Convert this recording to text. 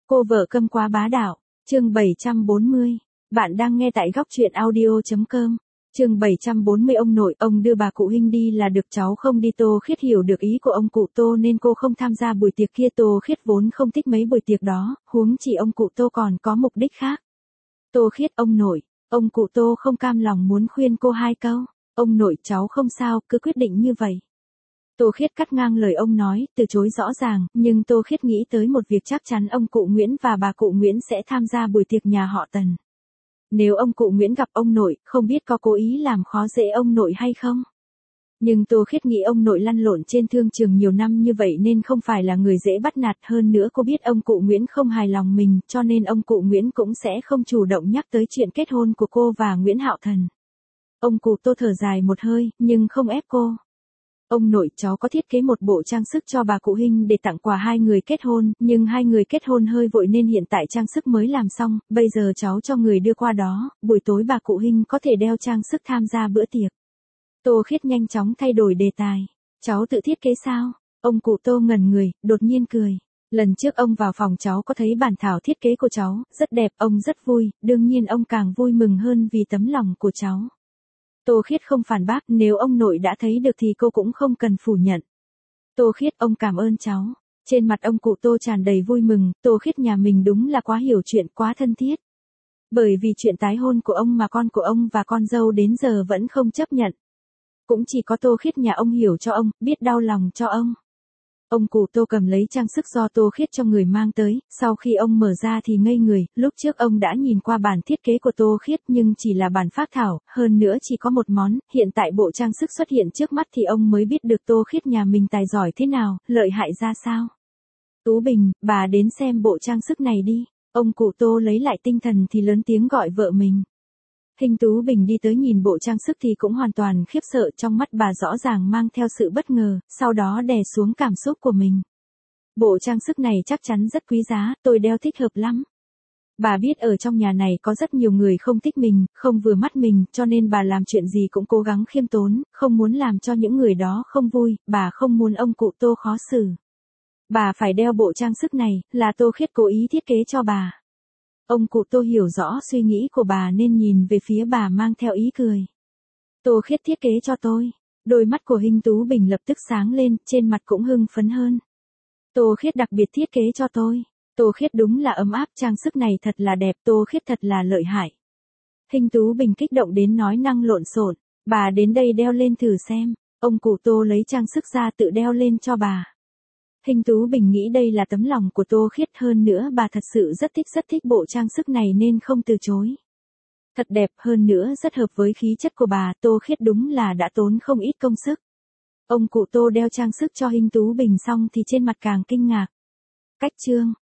Cô vợ câm quá bá đạo, chương 740. Bạn đang nghe tại góc truyện audio.com. Chương 740 ông nội, ông đưa bà cụ Hinh đi là được, cháu không đi. Tô Khiết hiểu được ý của ông cụ Tô nên cô không tham gia buổi tiệc kia. Tô Khiết vốn không thích mấy buổi tiệc đó, huống chỉ ông cụ Tô còn có mục đích khác. Tô Khiết, ông nội, ông cụ Tô không cam lòng muốn khuyên cô hai câu. Ông nội, cháu không sao, cứ quyết định như vậy. Tô Khiết cắt ngang lời ông nói, từ chối rõ ràng, nhưng Tô Khiết nghĩ tới một việc, chắc chắn ông cụ Nguyễn và bà cụ Nguyễn sẽ tham gia buổi tiệc nhà họ Tần. Nếu ông cụ Nguyễn gặp ông nội, không biết có cố ý làm khó dễ ông nội hay không? Nhưng Tô Khiết nghĩ ông nội lăn lộn trên thương trường nhiều năm như vậy nên không phải là người dễ bắt nạt, hơn nữa cô biết ông cụ Nguyễn không hài lòng mình, cho nên ông cụ Nguyễn cũng sẽ không chủ động nhắc tới chuyện kết hôn của cô và Nguyễn Hạo Thần. Ông cụ Tô thở dài một hơi, nhưng không ép cô. Ông nội, cháu có thiết kế một bộ trang sức cho bà cụ Hinh để tặng quà hai người kết hôn, nhưng hai người kết hôn hơi vội nên hiện tại trang sức mới làm xong, bây giờ cháu cho người đưa qua đó, buổi tối bà cụ Hinh có thể đeo trang sức tham gia bữa tiệc. Tô Khiết nhanh chóng thay đổi đề tài. Cháu tự thiết kế sao? Ông cụ Tô ngẩn người, đột nhiên cười. Lần trước ông vào phòng cháu có thấy bản thảo thiết kế của cháu, rất đẹp, ông rất vui, đương nhiên ông càng vui mừng hơn vì tấm lòng của cháu. Tô Khiết không phản bác, nếu ông nội đã thấy được thì cô cũng không cần phủ nhận. Tô Khiết, ông cảm ơn cháu. Trên mặt ông cụ Tô tràn đầy vui mừng, Tô Khiết nhà mình đúng là quá hiểu chuyện, quá thân thiết. Bởi vì chuyện tái hôn của ông mà con của ông và con dâu đến giờ vẫn không chấp nhận. Cũng chỉ có Tô Khiết nhà ông hiểu cho ông, biết đau lòng cho ông. Ông cụ Tô cầm lấy trang sức do Tô Khiết cho người mang tới, sau khi ông mở ra thì ngây người, lúc trước ông đã nhìn qua bản thiết kế của Tô Khiết nhưng chỉ là bản phác thảo, hơn nữa chỉ có một món, hiện tại bộ trang sức xuất hiện trước mắt thì ông mới biết được Tô Khiết nhà mình tài giỏi thế nào, lợi hại ra sao. Tú Bình, bà đến xem bộ trang sức này đi. Ông cụ Tô lấy lại tinh thần thì lớn tiếng gọi vợ mình. Hình Tú Bình đi tới nhìn bộ trang sức thì cũng hoàn toàn khiếp sợ, trong mắt bà rõ ràng mang theo sự bất ngờ, sau đó đè xuống cảm xúc của mình. Bộ trang sức này chắc chắn rất quý giá, tôi đeo thích hợp lắm. Bà biết ở trong nhà này có rất nhiều người không thích mình, không vừa mắt mình, cho nên bà làm chuyện gì cũng cố gắng khiêm tốn, không muốn làm cho những người đó không vui, bà không muốn ông cụ Tô khó xử. Bà phải đeo bộ trang sức này, là Tô Khiết cố ý thiết kế cho bà. Ông cụ Tô hiểu rõ suy nghĩ của bà nên nhìn về phía bà mang theo ý cười. Tô Khiết thiết kế cho tôi. Đôi mắt của Hình Tú Bình lập tức sáng lên, trên mặt cũng hưng phấn hơn. Tô Khiết đặc biệt thiết kế cho tôi. Tô Khiết đúng là ấm áp, trang sức này thật là đẹp, Tô Khiết thật là lợi hại. Hình Tú Bình kích động đến nói năng lộn xộn. Bà đến đây đeo lên thử xem. Ông cụ Tô lấy trang sức ra tự đeo lên cho bà. Hình Tú Bình nghĩ đây là tấm lòng của Tô Khiết, hơn nữa bà thật sự rất thích bộ trang sức này nên không từ chối. Thật đẹp, hơn nữa rất hợp với khí chất của bà, Tô Khiết đúng là đã tốn không ít công sức. Ông cụ Tô đeo trang sức cho Hình Tú Bình xong thì trên mặt càng kinh ngạc. Cách chương